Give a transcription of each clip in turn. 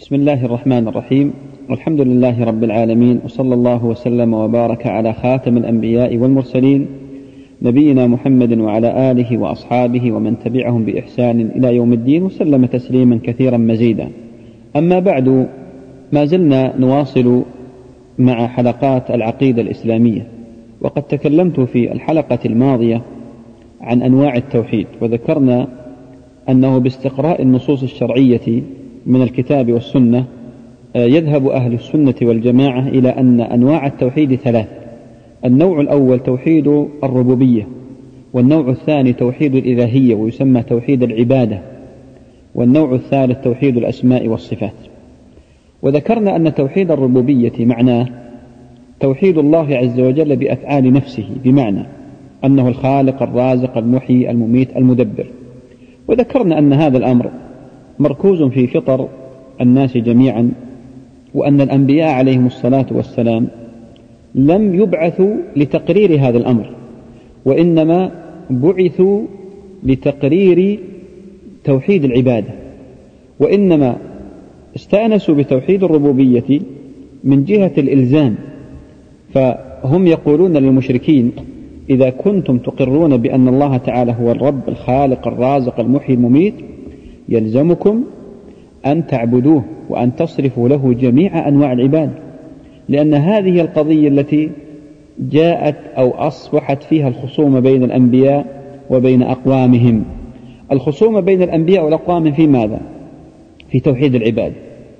بسم الله الرحمن الرحيم، والحمد لله رب العالمين، وصلى الله وسلم وبارك على خاتم الأنبياء والمرسلين نبينا محمد وعلى آله وأصحابه ومن تبعهم بإحسان إلى يوم الدين، وسلم تسليما كثيرا مزيدا. أما بعد، ما زلنا نواصل مع حلقات العقيدة الإسلامية، وقد تكلمت في الحلقة الماضية عن أنواع التوحيد، وذكرنا أنه باستقراء النصوص الشرعية من الكتاب والسنة يذهب أهل السنة والجماعة إلى أن أنواع التوحيد ثلاث: النوع الأول توحيد الربوبية، والنوع الثاني توحيد الإلهية ويسمى توحيد العبادة، والنوع الثالث توحيد الأسماء والصفات. وذكرنا أن توحيد الربوبية معناه توحيد الله عز وجل بأفعال نفسه، بمعنى أنه الخالق الرازق المحيي المميت المدبر. وذكرنا أن هذا الأمر مركوز في فطر الناس جميعا، وأن الأنبياء عليهم الصلاة والسلام لم يبعثوا لتقرير هذا الأمر، وإنما بعثوا لتقرير توحيد العبادة، وإنما استأنسوا بتوحيد الربوبية من جهة الإلزام. فهم يقولون للمشركين: إذا كنتم تقرون بأن الله تعالى هو الرب الخالق الرازق المحيي المميت، يلزمكم أن تعبدوه وأن تصرفوا له جميع أنواع العبادة، لأن هذه القضية التي جاءت أو أصبحت فيها الخصومة بين الأنبياء وبين أقوامهم. الخصومة بين الأنبياء والأقوام في ماذا؟ في توحيد العبادة.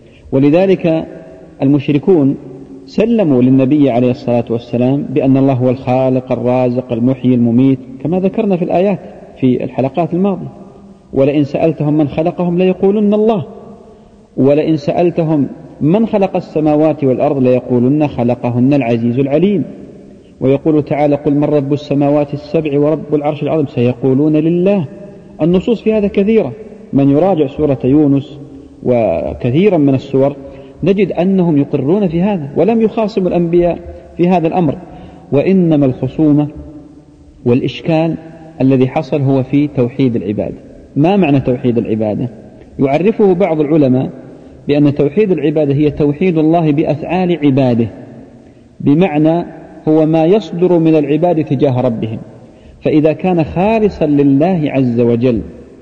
ولذلك المشركون سلموا للنبي عليه الصلاة والسلام بأن الله هو الخالق الرازق المحيي المميت، كما ذكرنا في الآيات في الحلقات الماضية: ولئن سألتهم من خلقهم ليقولن الله، ولئن سألتهم من خلق السماوات والأرض ليقولن خلقهن العزيز العليم. ويقول تعالى: قل من رب السماوات السبع ورب العرش العظيم سيقولون لله. النصوص في هذا كثيرة، من يراجع سورة يونس وكثيرا من السور نجد أنهم يقرون في هذا، ولم يخاصموا الأنبياء في هذا الأمر. وإنما الخصومة والإشكال الذي حصل هو في توحيد العبادة. ما معنى توحيد العبادة؟ يعرفه بعض العلماء بأن توحيد العبادة هي توحيد الله بأفعال عباده، بمعنى هو ما يصدر من العباد تجاه ربهم، فإذا كان خالصا لله عز وجل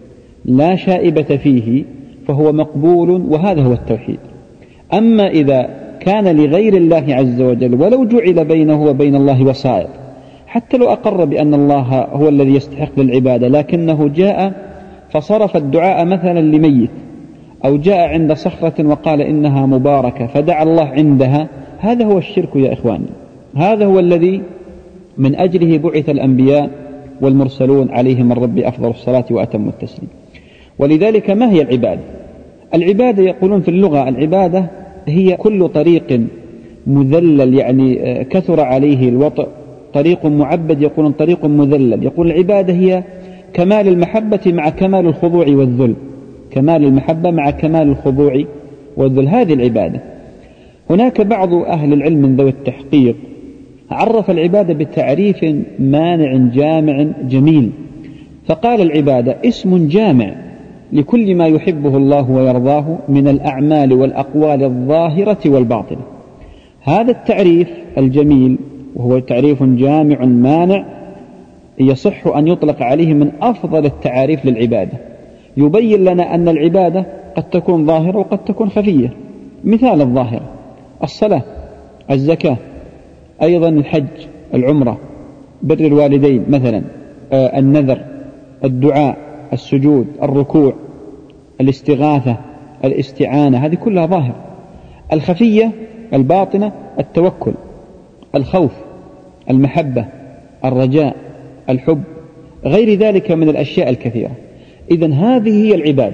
لا شائبة فيه فهو مقبول، وهذا هو التوحيد. أما إذا كان لغير الله عز وجل ولو جعل بينه وبين الله وسائط، حتى لو أقر بأن الله هو الذي يستحق للعبادة، لكنه جاء فصرف الدعاء مثلا لميت، أو جاء عند صخرة وقال إنها مباركة فدعا الله عندها، هذا هو الشرك يا إخواني. هذا هو الذي من أجله بعث الأنبياء والمرسلون عليهم من رب أفضل الصلاة وأتم التسليم. ولذلك ما هي العبادة؟ العبادة يقولون في اللغة: العبادة هي كل طريق مذلل، يعني كثر عليه الوطء، طريق معبد يقولون طريق مذلل. يقول العبادة هي كمال المحبة مع كمال الخضوع والذل، كمال المحبة مع كمال الخضوع والذل، هذه العبادة. هناك بعض أهل العلم من ذوي التحقيق عرف العبادة بتعريف مانع جامع جميل، فقال: العبادة اسم جامع لكل ما يحبه الله ويرضاه من الأعمال والأقوال الظاهرة والباطنة. هذا التعريف الجميل، وهو تعريف جامع مانع، يصح أن يطلق عليه من أفضل التعاريف للعبادة. يبين لنا أن العبادة قد تكون ظاهرة وقد تكون خفية. مثال الظاهرة: الصلاة، الزكاة، أيضا الحج، العمرة، بر الوالدين مثلا، النذر، الدعاء، السجود، الركوع، الاستغاثة، الاستعانة، هذه كلها ظاهرة. الخفية الباطنة: التوكل، الخوف، المحبة، الرجاء، الحب، غير ذلك من الأشياء الكثيرة. إذن هذه هي العبادة.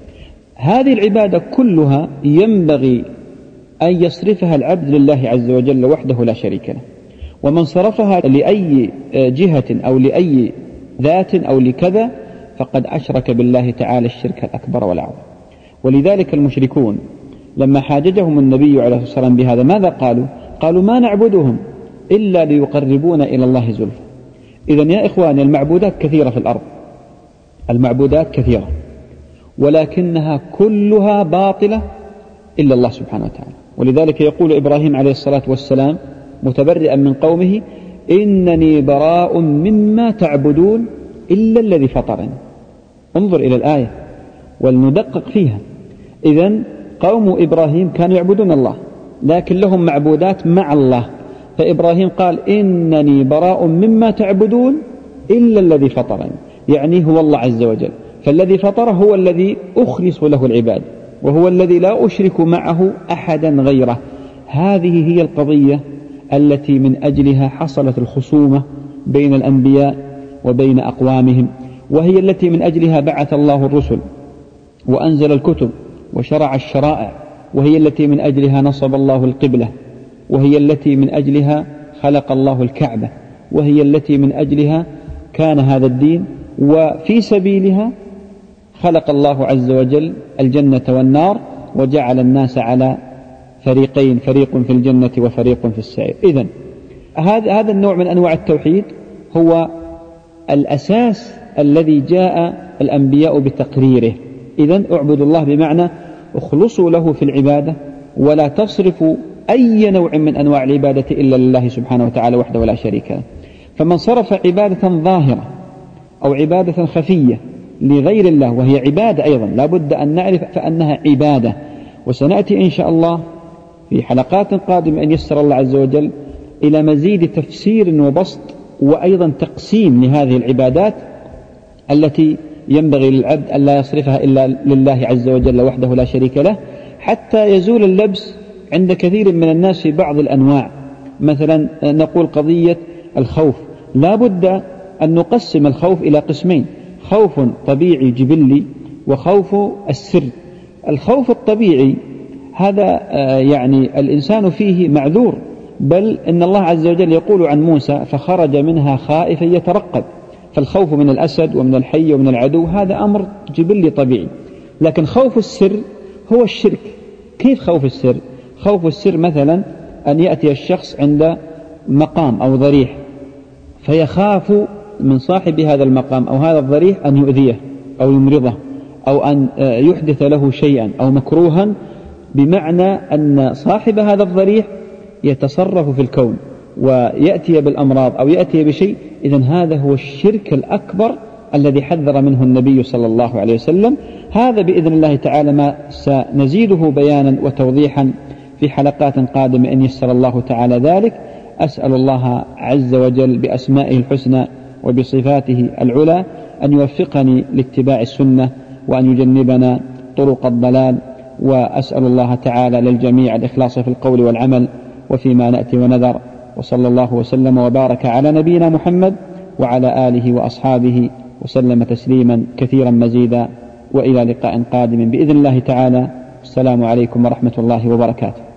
هذه العبادة كلها ينبغي أن يصرفها العبد لله عز وجل وحده لا شريك له، ومن صرفها لأي جهة أو لأي ذات أو لكذا فقد أشرك بالله تعالى الشرك الأكبر والأعظم. ولذلك المشركون لما حاججهم النبي عليه الصلاة والسلام بهذا ماذا قالوا؟ قالوا: ما نعبدهم إلا ليقربون إلى الله زلفى. إذن يا إخواني، المعبودات كثيرة في الأرض، المعبودات كثيرة، ولكنها كلها باطلة إلا الله سبحانه وتعالى. ولذلك يقول إبراهيم عليه الصلاة والسلام متبرئا من قومه: إنني براء مما تعبدون إلا الذي فطرني. انظر إلى الآية ولندقق فيها. إذن قوم إبراهيم كانوا يعبدون الله لكن لهم معبودات مع الله، فإبراهيم قال: إنني براء مما تعبدون إلا الذي فطرني، يعني هو الله عز وجل. فالذي فطره هو الذي أخلص له العباد، وهو الذي لا أشرك معه أحدا غيره. هذه هي القضية التي من أجلها حصلت الخصومة بين الأنبياء وبين أقوامهم، وهي التي من أجلها بعث الله الرسل وأنزل الكتب وشرع الشرائع، وهي التي من أجلها نصب الله القبلة، وهي التي من أجلها خلق الله الكعبة، وهي التي من أجلها كان هذا الدين، وفي سبيلها خلق الله عز وجل الجنة والنار وجعل الناس على فريقين، فريق في الجنة وفريق في السعير. إذن هذا النوع من أنواع التوحيد هو الأساس الذي جاء الأنبياء بتقريره. إذن اعبدوا الله بمعنى اخلصوا له في العبادة، ولا تصرفوا أي نوع من أنواع العبادة إلا لله سبحانه وتعالى وحده ولا شريك له. فمن صرف عبادة ظاهرة أو عبادة خفية لغير الله، وهي عبادة أيضا لا بد أن نعرف فأنها عبادة، وسنأتي إن شاء الله في حلقات قادمة أن يسر الله عز وجل إلى مزيد تفسير وبسط وأيضا تقسيم لهذه العبادات التي ينبغي للعبد أن لا يصرفها إلا لله عز وجل وحده لا شريك له، حتى يزول اللبس عند كثير من الناس في بعض الأنواع. مثلا نقول قضية الخوف، لا بد أن نقسم الخوف إلى قسمين: خوف طبيعي جبلي وخوف السر. الخوف الطبيعي هذا يعني الإنسان فيه معذور، بل إن الله عز وجل يقول عن موسى: فخرج منها خائفا يترقب. فالخوف من الأسد ومن الحي ومن العدو هذا أمر جبلي طبيعي. لكن خوف السر هو الشرك. كيف خوف السر؟ خوف السر مثلا أن يأتي الشخص عند مقام أو ضريح فيخاف من صاحب هذا المقام أو هذا الضريح أن يؤذيه أو يمرضه أو أن يحدث له شيئا أو مكروها، بمعنى أن صاحب هذا الضريح يتصرف في الكون ويأتي بالأمراض أو يأتي بشيء. إذن هذا هو الشرك الأكبر الذي حذر منه النبي صلى الله عليه وسلم. هذا بإذن الله تعالى ما سنزيده بيانا وتوضيحا في حلقات قادمة إن يسر الله تعالى ذلك. أسأل الله عز وجل بأسمائه الحسنى وبصفاته العلى أن يوفقني لاتباع السنة وأن يجنبنا طرق الضلال، وأسأل الله تعالى للجميع الإخلاص في القول والعمل وفيما نأتي ونذر. وصلى الله وسلم وبارك على نبينا محمد وعلى آله وأصحابه وسلم تسليما كثيرا مزيدا، وإلى لقاء قادم بإذن الله تعالى. السلام عليكم ورحمة الله وبركاته.